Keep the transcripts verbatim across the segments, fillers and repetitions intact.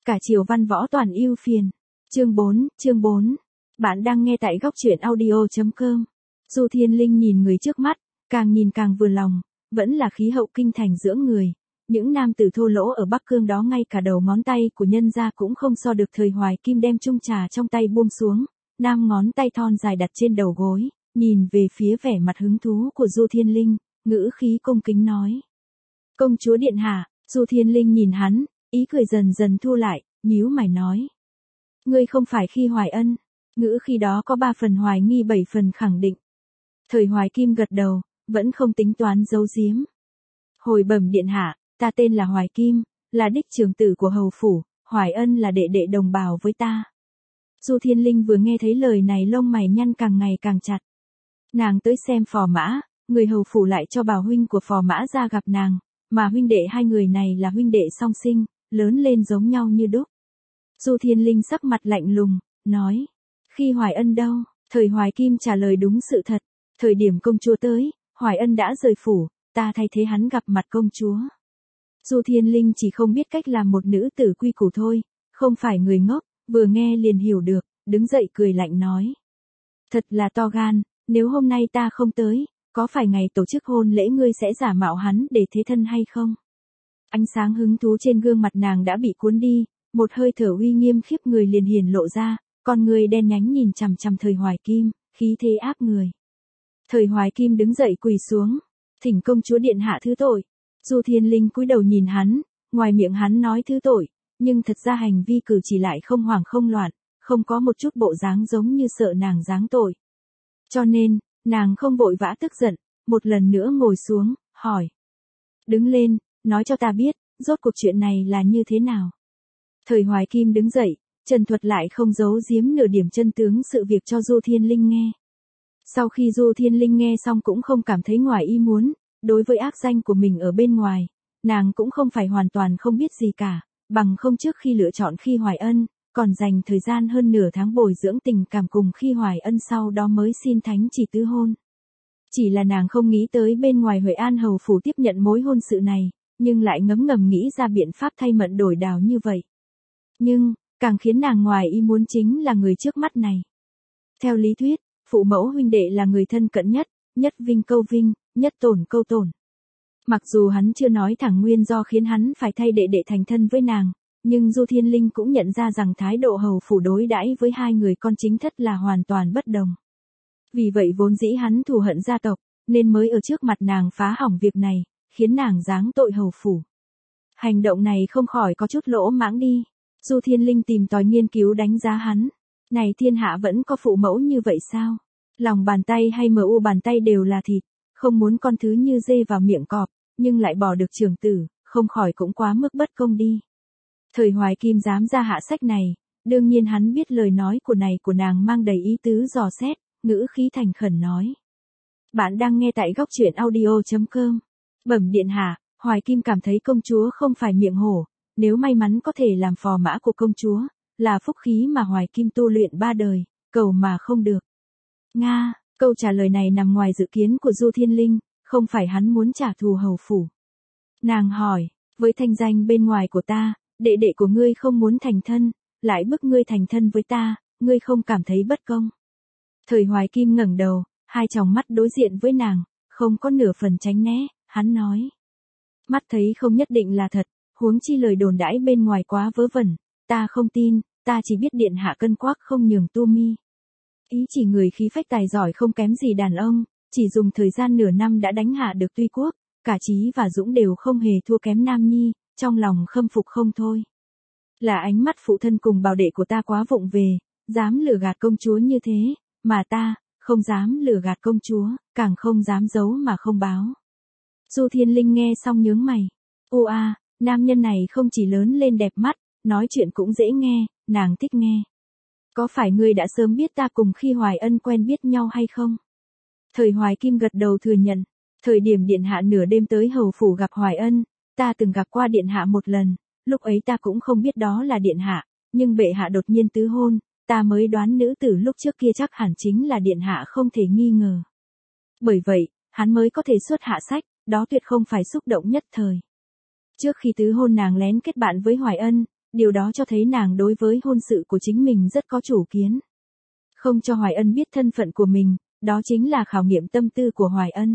Cả triều văn võ toàn ưu phiền. Chương bốn, chương bốn. Bạn đang nghe tại góc truyện audio chấm com. Du Thiên Linh nhìn người trước mắt, càng nhìn càng vừa lòng, vẫn là khí hậu kinh thành dưỡng người. Những nam tử thô lỗ ở Bắc Cương đó ngay cả đầu ngón tay của nhân gia cũng không so được. Thời Hoài Kim đem chung trà trong tay buông xuống, nam ngón tay thon dài đặt trên đầu gối, nhìn về phía vẻ mặt hứng thú của Du Thiên Linh, ngữ khí cung kính nói. Công chúa điện hạ. Du Thiên Linh nhìn hắn, ý cười dần dần thu lại, nhíu mày nói. Ngươi không phải Khi Hoài Ân. Ngữ khi đó có ba phần hoài nghi bảy phần khẳng định. Thời Hoài Kim gật đầu, vẫn không tính toán giấu giếm. Hồi bẩm điện hạ, ta tên là Hoài Kim, là đích trưởng tử của hầu phủ, Hoài Ân là đệ đệ đồng bào với ta. Du Thiên Linh vừa nghe thấy lời này lông mày nhăn càng ngày càng chặt. Nàng tới xem phò mã, người hầu phủ lại cho bảo huynh của phò mã ra gặp nàng, mà huynh đệ hai người này là huynh đệ song sinh, lớn lên giống nhau như đúc. Du Thiên Linh sắc mặt lạnh lùng, nói. Khi Hoài Ân đâu? Thời Hoài Kim trả lời đúng sự thật. Thời điểm công chúa tới, Hoài Ân đã rời phủ, ta thay thế hắn gặp mặt công chúa. Du Thiên Linh chỉ không biết cách làm một nữ tử quy củ thôi, không phải người ngốc, vừa nghe liền hiểu được, đứng dậy cười lạnh nói. Thật là to gan, nếu hôm nay ta không tới, có phải ngày tổ chức hôn lễ ngươi sẽ giả mạo hắn để thế thân hay không? Ánh sáng hứng thú trên gương mặt nàng đã bị cuốn đi, một hơi thở uy nghiêm khiếp người liền hiển lộ ra, con người đen nhánh nhìn chằm chằm Thời Hoài Kim, khí thế áp người. Thời Hoài Kim đứng dậy quỳ xuống, thỉnh công chúa điện hạ thứ tội. Du Thiên Linh cúi đầu nhìn hắn, ngoài miệng hắn nói thứ tội, nhưng thật ra hành vi cử chỉ lại không hoảng không loạn, không có một chút bộ dáng giống như sợ nàng giáng tội. Cho nên, nàng không vội vã tức giận, một lần nữa ngồi xuống, hỏi. Đứng lên, nói cho ta biết, rốt cuộc chuyện này là như thế nào? Thời Hoài Kim đứng dậy, trần thuật lại không giấu giếm nửa điểm chân tướng sự việc cho Du Thiên Linh nghe. Sau khi Du Thiên Linh nghe xong cũng không cảm thấy ngoài ý muốn, đối với ác danh của mình ở bên ngoài, nàng cũng không phải hoàn toàn không biết gì cả, bằng không trước khi lựa chọn Khi Hoài Ân, còn dành thời gian hơn nửa tháng bồi dưỡng tình cảm cùng Khi Hoài Ân sau đó mới xin thánh chỉ tứ hôn. Chỉ là nàng không nghĩ tới bên ngoài Huệ An hầu phủ tiếp nhận mối hôn sự này, nhưng lại ngấm ngầm nghĩ ra biện pháp thay mận đổi đào như vậy. Nhưng, càng khiến nàng ngoài ý muốn chính là người trước mắt này. Theo lý thuyết, phụ mẫu huynh đệ là người thân cận nhất, nhất vinh câu vinh, nhất tổn câu tổn. Mặc dù hắn chưa nói thẳng nguyên do khiến hắn phải thay đệ đệ thành thân với nàng, nhưng Du Thiên Linh cũng nhận ra rằng thái độ hầu phủ đối đãi với hai người con chính thất là hoàn toàn bất đồng. Vì vậy vốn dĩ hắn thù hận gia tộc, nên mới ở trước mặt nàng phá hỏng việc này, khiến nàng giáng tội hầu phủ. Hành động này không khỏi có chút lỗ mãng đi. Du Thiên Linh tìm tòi nghiên cứu đánh giá hắn. Này thiên hạ vẫn có phụ mẫu như vậy sao? Lòng bàn tay hay mờ u bàn tay đều là thịt, không muốn con thứ như dê vào miệng cọp, nhưng lại bỏ được trưởng tử, không khỏi cũng quá mức bất công đi. Thời Hoài Kim dám ra hạ sách này, đương nhiên hắn biết lời nói của này của nàng mang đầy ý tứ dò xét, ngữ khí thành khẩn nói. Bạn đang nghe tại góc truyện audio chấm com. Bẩm điện hạ, Hoài Kim cảm thấy công chúa không phải miệng hổ, nếu may mắn có thể làm phò mã của công chúa, là phúc khí mà Hoài Kim tu luyện ba đời, cầu mà không được. Nga, câu trả lời này nằm ngoài dự kiến của Du Thiên Linh, không phải hắn muốn trả thù hầu phủ. Nàng hỏi, với thanh danh bên ngoài của ta, đệ đệ của ngươi không muốn thành thân, lại bức ngươi thành thân với ta, ngươi không cảm thấy bất công. Thời Hoài Kim ngẩng đầu, hai tròng mắt đối diện với nàng, không có nửa phần tránh né, hắn nói. Mắt thấy không nhất định là thật, huống chi lời đồn đãi bên ngoài quá vớ vẩn, ta không tin, ta chỉ biết điện hạ cân quắc không nhường tu mi. Ý chỉ người khí phách tài giỏi không kém gì đàn ông, chỉ dùng thời gian nửa năm đã đánh hạ được Tuy Quốc, cả Trí và Dũng đều không hề thua kém Nam Nhi, trong lòng khâm phục không thôi. Là ánh mắt phụ thân cùng bảo đệ của ta quá vụng về, dám lừa gạt công chúa như thế, mà ta, không dám lừa gạt công chúa, càng không dám giấu mà không báo. Du Thiên Linh nghe xong nhướng mày. Ô a, nam nhân này không chỉ lớn lên đẹp mắt, nói chuyện cũng dễ nghe, nàng thích nghe. Có phải ngươi đã sớm biết ta cùng Khi Hoài Ân quen biết nhau hay không? Thời Hoài Kim gật đầu thừa nhận. Thời điểm điện hạ nửa đêm tới hầu phủ gặp Hoài Ân, ta từng gặp qua điện hạ một lần, lúc ấy ta cũng không biết đó là điện hạ, nhưng bệ hạ đột nhiên tứ hôn, ta mới đoán nữ tử lúc trước kia chắc hẳn chính là điện hạ không thể nghi ngờ. Bởi vậy, hắn mới có thể xuất hạ sách, đó tuyệt không phải xúc động nhất thời. Trước khi tứ hôn nàng lén kết bạn với Hoài Ân, điều đó cho thấy nàng đối với hôn sự của chính mình rất có chủ kiến. Không cho Hoài Ân biết thân phận của mình, đó chính là khảo nghiệm tâm tư của Hoài Ân.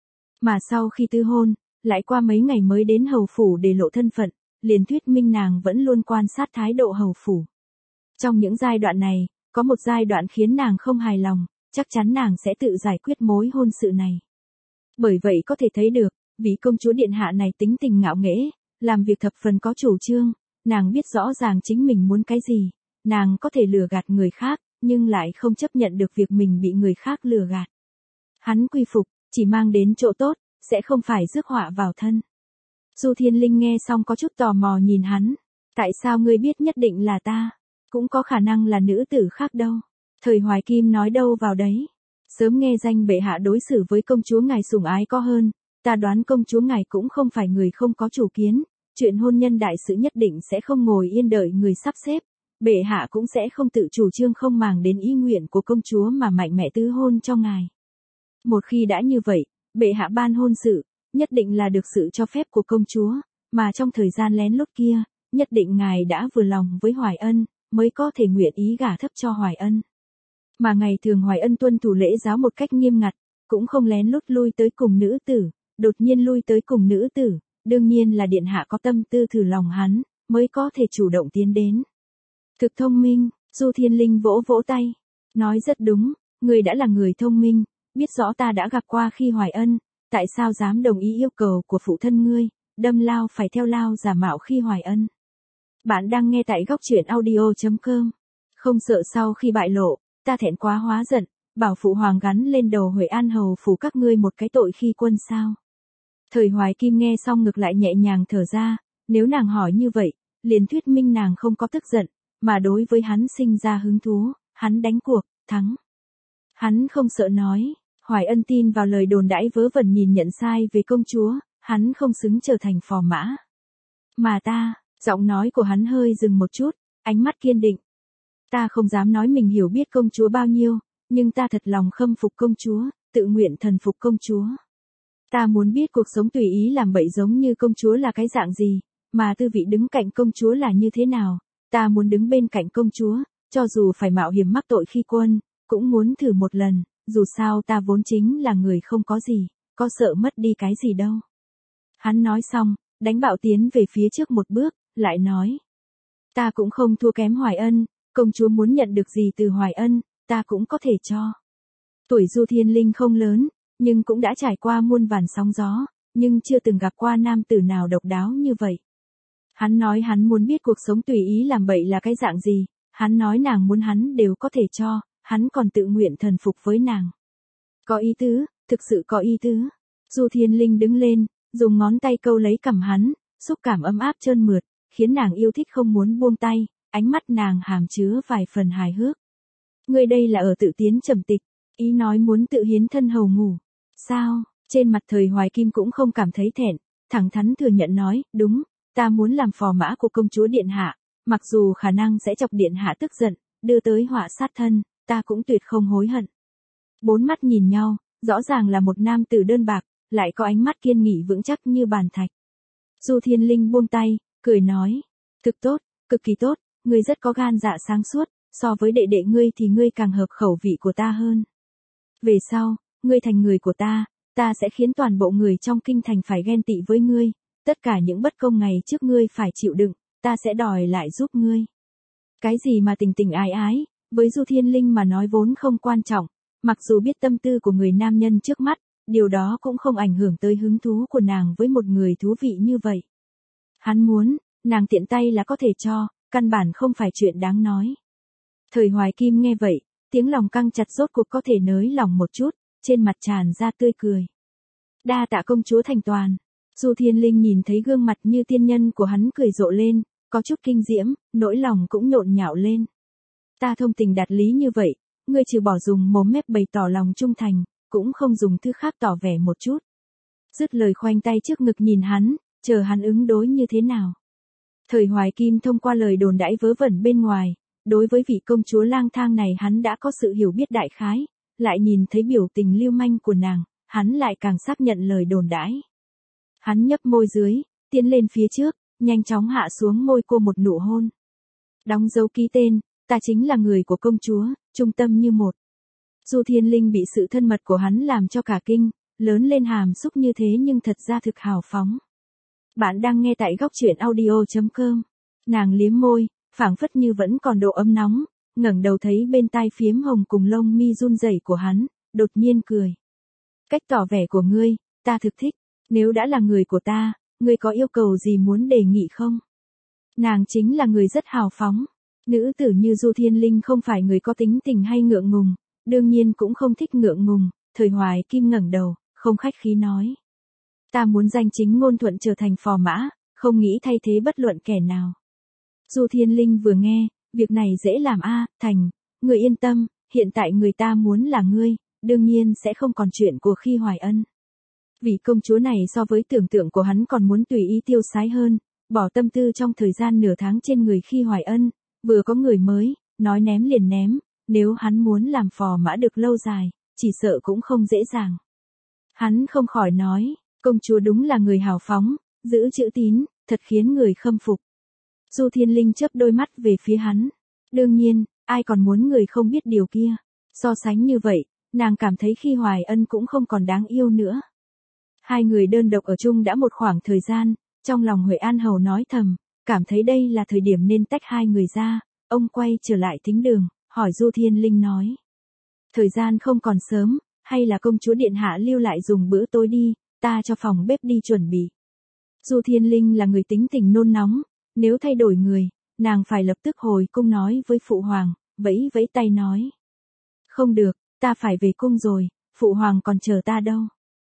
Mà sau khi tư hôn, lại qua mấy ngày mới đến hầu phủ để lộ thân phận, liền thuyết minh nàng vẫn luôn quan sát thái độ hầu phủ. Trong những giai đoạn này, có một giai đoạn khiến nàng không hài lòng, chắc chắn nàng sẽ tự giải quyết mối hôn sự này. Bởi vậy có thể thấy được, vị công chúa điện hạ này tính tình ngạo nghễ, làm việc thập phần có chủ trương, nàng biết rõ ràng chính mình muốn cái gì, nàng có thể lừa gạt người khác, nhưng lại không chấp nhận được việc mình bị người khác lừa gạt. Hắn quy phục, chỉ mang đến chỗ tốt, sẽ không phải rước họa vào thân. Du Thiên Linh nghe xong có chút tò mò nhìn hắn, tại sao ngươi biết nhất định là ta, cũng có khả năng là nữ tử khác đâu. Thời Hoài Kim nói đâu vào đấy. Sớm nghe danh bệ hạ đối xử với công chúa ngài sủng ái có hơn, ta đoán công chúa ngài cũng không phải người không có chủ kiến, chuyện hôn nhân đại sự nhất định sẽ không ngồi yên đợi người sắp xếp, bệ hạ cũng sẽ không tự chủ trương không màng đến ý nguyện của công chúa mà mạnh mẽ tứ hôn cho ngài. Một khi đã như vậy, bệ hạ ban hôn sự, nhất định là được sự cho phép của công chúa, mà trong thời gian lén lút kia, nhất định ngài đã vừa lòng với Hoài Ân, mới có thể nguyện ý gả thấp cho Hoài Ân. Mà ngày thường Hoài Ân tuân thủ lễ giáo một cách nghiêm ngặt, cũng không lén lút lui tới cùng nữ tử, đột nhiên lui tới cùng nữ tử, đương nhiên là điện hạ có tâm tư thử lòng hắn, mới có thể chủ động tiến đến. Thực thông minh, Du Thiên Linh vỗ vỗ tay, nói rất đúng, người đã là người thông minh, biết rõ ta đã gặp qua khi Hoài Ân, tại sao dám đồng ý yêu cầu của phụ thân ngươi, đâm lao phải theo lao giả mạo khi Hoài Ân. Bạn đang nghe tại góc truyện audio chấm com. Không sợ sau khi bại lộ, ta thẹn quá hóa giận, bảo phụ hoàng gắn lên đầu Huệ An hầu phủ các ngươi một cái tội khi quân sao. Thời Hoài Kim nghe xong ngược lại nhẹ nhàng thở ra, nếu nàng hỏi như vậy, liền thuyết minh nàng không có tức giận, mà đối với hắn sinh ra hứng thú, hắn đánh cuộc, thắng. Hắn không sợ nói, Hoài Ân tin vào lời đồn đãi vớ vẩn nhìn nhận sai về công chúa, hắn không xứng trở thành phò mã. Mà ta, giọng nói của hắn hơi dừng một chút, ánh mắt kiên định. Ta không dám nói mình hiểu biết công chúa bao nhiêu, nhưng ta thật lòng khâm phục công chúa, tự nguyện thần phục công chúa. Ta muốn biết cuộc sống tùy ý làm bậy giống như công chúa là cái dạng gì, mà tư vị đứng cạnh công chúa là như thế nào. Ta muốn đứng bên cạnh công chúa, cho dù phải mạo hiểm mắc tội khi quân, cũng muốn thử một lần, dù sao ta vốn chính là người không có gì, có sợ mất đi cái gì đâu. Hắn nói xong, đánh bạo tiến về phía trước một bước, lại nói. Ta cũng không thua kém Hoài Ân, công chúa muốn nhận được gì từ Hoài Ân, ta cũng có thể cho. Tuổi Du Thiên Linh không lớn, nhưng cũng đã trải qua muôn vàn sóng gió, nhưng chưa từng gặp qua nam tử nào độc đáo như vậy. Hắn nói hắn muốn biết cuộc sống tùy ý làm bậy là cái dạng gì, hắn nói nàng muốn hắn đều có thể cho, hắn còn tự nguyện thần phục với nàng. Có ý tứ, thực sự có ý tứ. Du Thiên Linh đứng lên, dùng ngón tay câu lấy cằm hắn, xúc cảm ấm áp trơn mượt, khiến nàng yêu thích không muốn buông tay, ánh mắt nàng hàm chứa vài phần hài hước. Ngươi đây là ở tự tiến trầm tịch, ý nói muốn tự hiến thân hầu ngủ. Sao? Trên mặt Thời Hoài Kim cũng không cảm thấy thẹn, thẳng thắn thừa nhận nói, đúng, ta muốn làm phò mã của công chúa điện hạ, mặc dù khả năng sẽ chọc điện hạ tức giận, đưa tới họa sát thân, ta cũng tuyệt không hối hận. Bốn mắt nhìn nhau, rõ ràng là một nam tử đơn bạc, lại có ánh mắt kiên nghị vững chắc như bàn thạch. Du Thiên Linh buông tay, cười nói, thực tốt, cực kỳ tốt, ngươi rất có gan dạ sáng suốt, so với đệ đệ ngươi thì ngươi càng hợp khẩu vị của ta hơn. Về sau, ngươi thành người của ta, ta sẽ khiến toàn bộ người trong kinh thành phải ghen tị với ngươi, tất cả những bất công ngày trước ngươi phải chịu đựng, ta sẽ đòi lại giúp ngươi. Cái gì mà tình tình ái ái, với Du Thiên Linh mà nói vốn không quan trọng, mặc dù biết tâm tư của người nam nhân trước mắt, điều đó cũng không ảnh hưởng tới hứng thú của nàng với một người thú vị như vậy. Hắn muốn, nàng tiện tay là có thể cho, căn bản không phải chuyện đáng nói. Thời Hoài Kim nghe vậy, tiếng lòng căng chặt rốt cuộc có thể nới lòng một chút, trên mặt tràn ra tươi cười. Đa tạ công chúa thành toàn. Du Thiên Linh nhìn thấy gương mặt như tiên nhân của hắn cười rộ lên, có chút kinh diễm, nỗi lòng cũng nhộn nhạo lên. Ta thông tình đạt lý như vậy, ngươi trừ bỏ dùng mồm mép bày tỏ lòng trung thành, cũng không dùng thứ khác tỏ vẻ một chút. Dứt lời khoanh tay trước ngực nhìn hắn, chờ hắn ứng đối như thế nào. Thời Hoài Kim thông qua lời đồn đãi vớ vẩn bên ngoài, đối với vị công chúa lang thang này hắn đã có sự hiểu biết đại khái, lại nhìn thấy biểu tình lưu manh của nàng, hắn lại càng xác nhận lời đồn đãi. Hắn nhấp môi dưới, tiến lên phía trước, nhanh chóng hạ xuống môi cô một nụ hôn. Đóng dấu ký tên, ta chính là người của công chúa, trung tâm như một. Du Thiên Linh bị sự thân mật của hắn làm cho cả kinh, lớn lên hàm xúc như thế nhưng thật ra thực hào phóng. Bạn đang nghe tại góc truyện audio chấm com. Nàng liếm môi, phảng phất như vẫn còn độ ấm nóng, ngẩng đầu thấy bên tai phiếm hồng cùng lông mi run rẩy của hắn, đột nhiên cười. Cách tỏ vẻ của ngươi, ta thực thích, nếu đã là người của ta, ngươi có yêu cầu gì muốn đề nghị không? Nàng chính là người rất hào phóng. Nữ tử như Du Thiên Linh không phải người có tính tình hay ngượng ngùng, đương nhiên cũng không thích ngượng ngùng. Thời Hoài Kim ngẩng đầu, không khách khí nói. Ta muốn danh chính ngôn thuận trở thành phò mã, không nghĩ thay thế bất luận kẻ nào. Du Thiên Linh vừa nghe, việc này dễ làm a, thành, người yên tâm, hiện tại người ta muốn là ngươi, đương nhiên sẽ không còn chuyện của Khi Hoài Ân. Vị công chúa này so với tưởng tượng của hắn còn muốn tùy ý tiêu sái hơn, bỏ tâm tư trong thời gian nửa tháng trên người Khi Hoài Ân, vừa có người mới, nói ném liền ném, nếu hắn muốn làm phò mã được lâu dài, chỉ sợ cũng không dễ dàng. Hắn không khỏi nói, công chúa đúng là người hào phóng, giữ chữ tín, thật khiến người khâm phục. Du Thiên Linh chớp đôi mắt về phía hắn. Đương nhiên, ai còn muốn người không biết điều kia. So sánh như vậy, nàng cảm thấy Khi Hoài Ân cũng không còn đáng yêu nữa. Hai người đơn độc ở chung đã một khoảng thời gian, trong lòng Huệ An Hầu nói thầm, cảm thấy đây là thời điểm nên tách hai người ra. Ông quay trở lại thính đường, hỏi Du Thiên Linh nói. Thời gian không còn sớm, hay là công chúa điện hạ lưu lại dùng bữa tối đi, ta cho phòng bếp đi chuẩn bị. Du Thiên Linh là người tính tình nôn nóng, nếu thay đổi người, nàng phải lập tức hồi cung nói với phụ hoàng, vẫy vẫy tay nói. Không được, ta phải về cung rồi, phụ hoàng còn chờ ta đâu.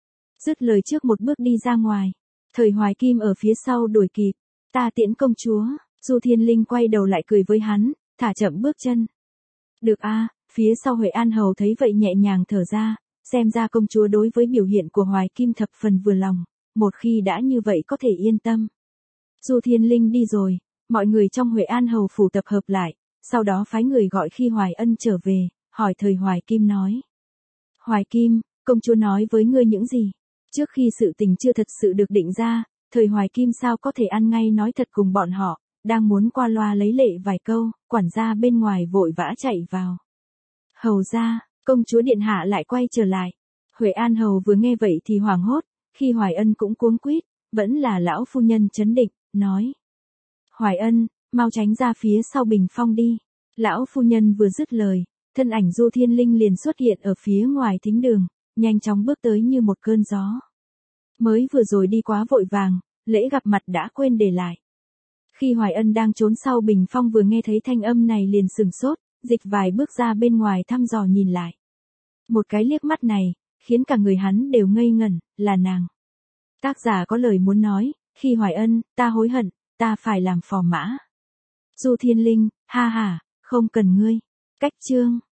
Dứt lời trước một bước đi ra ngoài, Thời Hoài Kim ở phía sau đuổi kịp, ta tiễn công chúa. Du Thiên Linh quay đầu lại cười với hắn, thả chậm bước chân. Được a, phía sau Huệ An Hầu thấy vậy nhẹ nhàng thở ra, xem ra công chúa đối với biểu hiện của Hoài Kim thập phần vừa lòng, một khi đã như vậy có thể yên tâm. Du Thiên Linh đi rồi, mọi người trong Huệ An Hầu phủ tập hợp lại, sau đó phái người gọi Khi Hoài Ân trở về, hỏi Thời Hoài Kim nói. Hoài Kim, công chúa nói với ngươi những gì? Trước khi sự tình chưa thật sự được định ra, Thời Hoài Kim sao có thể ăn ngay nói thật cùng bọn họ, đang muốn qua loa lấy lệ vài câu, quản gia bên ngoài vội vã chạy vào. Hầu ra, công chúa điện hạ lại quay trở lại. Huệ An Hầu vừa nghe vậy thì hoảng hốt, Khi Hoài Ân cũng cuống quýt, vẫn là lão phu nhân trấn định, nói. Hoài Ân, mau tránh ra phía sau bình phong đi. Lão phu nhân vừa dứt lời, thân ảnh Du Thiên Linh liền xuất hiện ở phía ngoài thính đường, nhanh chóng bước tới như một cơn gió. Mới vừa rồi đi quá vội vàng, lễ gặp mặt đã quên để lại. Khi Hoài Ân đang trốn sau bình phong vừa nghe thấy thanh âm này liền sừng sốt, dịch vài bước ra bên ngoài thăm dò nhìn lại. Một cái liếc mắt này, khiến cả người hắn đều ngây ngẩn, là nàng. Tác giả có lời muốn nói, Khi Hoài Ân, ta hối hận, ta phải làm phò mã. Du Thiên Linh, ha ha, không cần ngươi. Cách chương.